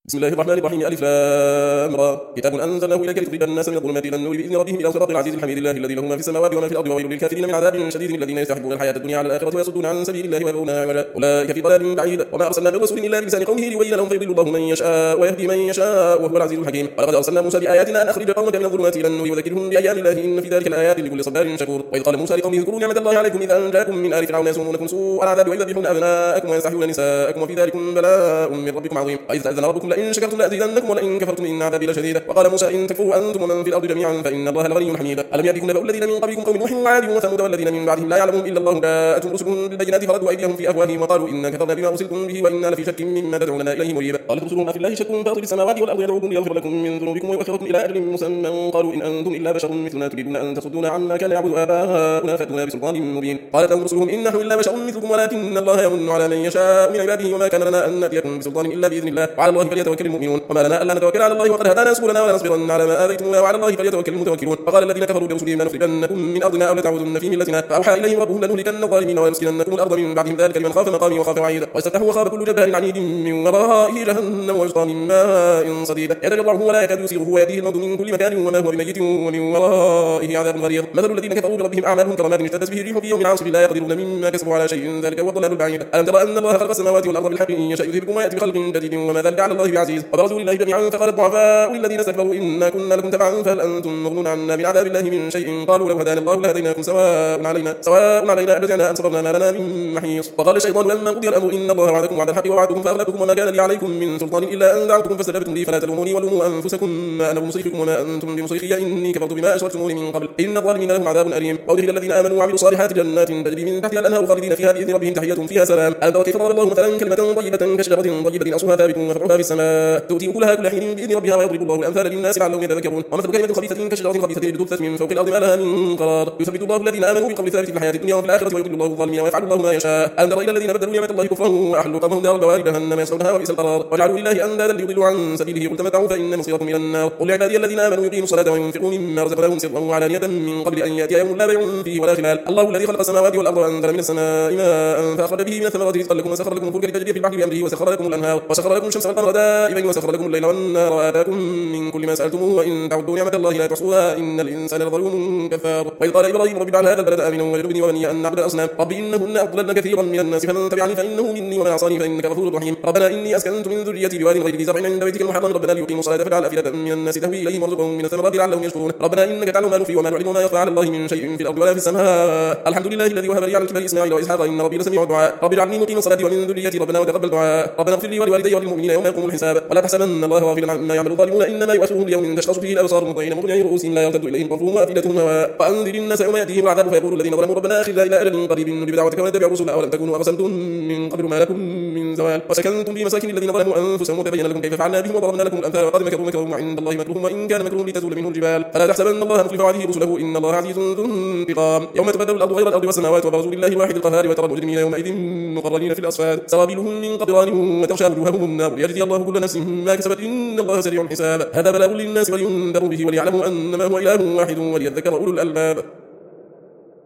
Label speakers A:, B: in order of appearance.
A: بسم الله الرحمن الرحيم. ألف لام را. كتاب أنزلناه إليك لتخرج الناس من الظلمات إلى النور بإذن ربهم إلى صراط العزيز الحميد الله الذي له ما في السماوات وما في الأرض وويل للكافرين من عذاب شديد الذين يستحبون الحياة الدنيا على الآخرة ويصدون عن سبيل الله ويبغونها عوجا أولئك في ضلال بعيد. وما أرسلنا من رسول إلا بلسان قومه ليبين لهم فيضل الله من يشاء ويهدي من يشاء وهو العزيز الحكيم. ولقد أرسلنا موسى بآياتنا أن أخرج قومك من الظلمات إلى النور وذكرهم بأيام الله إن في ذلك الآيات لكل صبار شكور. وإذ قال موسى لقومه اذكروا نعمة الله عليكم إذ أنجاكم من آل فرعون يسومونكم سوء العذاب ويذبحون أبناءكم ويستحيون نساءكم وفي ذلكم بلاء من ربكم عظيم. وإذ تأذن ربكم لئن شكرتم لأزيدنكم ولئن كفرتم إن عذابي لشديد. وقال موسى إن تكفروا أنتم ومن في الأرض جميعا فإن الله لغني حميد. ألم يأتكم نبأ الذين من قبلكم قوم نوح وعاد وثمود والذين من بعدهم لا يعلمهم إلا الله جاءتهم رسلهم بالبينات فردوا أيديهم في أفواههم وقالوا إنا كفرنا بما أرسلتم به وإنا لفي شك مما تدعوننا إليه مريب. قالت رسلهم أفي الله شك فاطر السماوات والأرض يدعوكم ليغفر لكم من ذنوبكم ويؤخركم إلى أجل مسمى قالوا إن أنتم إلا بشر مثلنا تريدون أن تصدونا عما كان يعبد آباؤنا فأتونا بسلطان مبين. قالت لهم رسلهم إن نحن إلا بشر مثلكم ولكن الله يمن على من يشاء من عباده وما كان لنا أن نأتيكم بسلطان إلا بإذن الله وعلى الله فليتوكل المؤمنون. وما لنا ألا نتوكل على الله وقد هدانا سبلنا ولنصبرن على ما آذيتمونا وعلى الله فليتوكل المتوكلون. وقال الذين كفروا برسلهم لنخرجنكم من أرضنا أو لتعودن في ملتنا فأوحى إليهم ربهم لنهلكن الظالمين ولنسكننكم الأرض من بعدهم ذلك لمن خاف مقامي وخاف وعيد. واستفتحوا وخاب كل جبار عنيد من ورائه جهنم ويسقى من ماء صديد يتجرعه ولا يكاد يسيغه ويأتيه الموت من كل مكان وما هو بميت ومن ورائه عذاب غليظ. مثل الذين كفروا بربهم أعمالهم كرماد اشتدت به الريح في يوم عاصف لا يقدرون مما كسبوا على شيء ذلك هو الضلال البعيد. ألم ترى أن الله خلق السماوات والأرض بالحق إن يشاء يذهبكم ويأتي بخلق جديد وما ذلك على الله بعزيز. وبرزوا لله جميعا فقال الضعفاء للذين استكبروا إنا كنا لكم تبعا فهل أنتم مغنون عنا من عذاب الله من شيء قالوا لو هدانا الله لهديناكم سواء علينا أرجعنا أم صبرنا ما لنا من محيص. وقال الشيطان لما قضي الأمر إن الله وعدكم وعد الحق ووعدتكم فأغلبتكم وما كان لي عليكم من سلطان إلا أن دعوتكم فاستجبتم لي فلا تلوموني ولوموا أنفسكم ما أنا بمصرخكم وما أنتم بمصرخي إني كفرت بما أشركتموني من قبل إن الظالمين لهم عذاب أليم. وأدخل الذين آمنوا وعملوا الصالحات جنات تجري من تحتها الأنهار خالدين فيها بإذن ربهم تحيتهم فيها سلام. ألم تر كيف ضرب الله مثلا كلمة طيبة كشجرة طيبة أصلها ثابت وفرعها في السماء تؤتي أكلها كل حين بإذن ربها ويضرب الله الأمثال للناس لعلهم يتذكرون. ومثل كلمة خبيثة كشجرة خبيثة اجتثت من فوق الأرض ما لها من قرار يثبت الله الذين آمنوا بالقول الثابت في الحياة الدنيا وفي الآخرة ويضل الله الظالمين ويفعل الله ما يشاء. ألم تر إلى الذين بدلوا نعمة الله كفرا وأحلوا قومهم دار البوار جهنم يصلونها وبئس القرار وجعلوا لله أندادا ليضلوا عن سبيله قل تمتعوا فإن مصيركم إلى النار. قل لعبادي الذين آمنوا يقيموا الصلاة وينفقوا مما رزقناهم سرا وعلانية من قبل أن يأتي يوم لا بيع فيه ولا خلال. الله الذي خلق السماوات والأرض وأنزل من السماء ماء فأخرج به من الثمرات رزقا لكم وسخر لكم الفلك لتجري في البحر بأمره وسخر لكم الأنهار وسخر لكم الشمس والقمر دائبين وسخر لكم الليل والنهار وآتاكم من كل ما سألتموه وإن تعدوا نعمة الله لا تحصوها إن الإنسان لظلوم كفار. وإذ قال إبراهيم رب اجعل هذا البلد آمنا واجنبني وبني أن نعبد الأصنام رب إنهن أضللن كثيرا من الناس فمن تبعني فإنه مني ومن عصاني فإنك غفور رحيم. ربنا إني أسكنت من ذريتي بواد غير ذي زرع عند بيتك المحرم ربنا ليقيموا الصلاة فاجعل أفئدة من الناس تهوي إليهم وارزقهم من الثمرات لعلهم يشكرون. ربنا إنك تعلم ما نخفي وما نعلن وما يخفى على الله من شيء في الأرض ولا في السماء. الحمد لله الذي وهب لي على الكبر إسماعيل وإسحاق إن ربي لسميع الدعاء. رب اجعلني مقيم الصلاة ومن ذريتي ربنا وتقبل دعاء. ربنا اغفر لي ولوالدي وللمؤمنين يوم يقوم الحساب. ولا تحسبن الله غافلا عما يعمل الظالمون إنما يؤخرهم ليوم تشخص فيه الأبصار مطعين مقنعي رؤوسهم لا يرتد إليهم طرفهم وأفئدتهم هواء. وأنذر الناس يوم يأتيهم العذاب فيقول الذين ظلموا ربنا أخرنا إلى أجل قريب نجب دعوتك ونتبع الرسل أولم تكونوا أقسمتم من قبل ما لكم من زوال وسكنتم في مساكن الذين ظلموا أنفسهم وتبين لكم كيف فعلنا بهم وضربنا لكم الأمثال وقد مكروا مكرهم وعند الله مكرهم وإن كان مكرهم لتزول منه الجبال. فلا تحسبن الله مخلف وعده رسله إن الله عزيز ذو انتقام. يوم تبدل الأرض غير الأرض والسماوات وبرزوا لله الواحد القهار وترى المجرمين يومئذ مقرنين في الأصفاد سرابيلهم من قطران وتغشى وجوههم النار ليجزي الله كل نفس ما كسبت إن الله سريع الحساب. هذا بلاغ للناس ولينذروا به وليعلموا أنما هو إله واحد وليذكر أولو الألباب.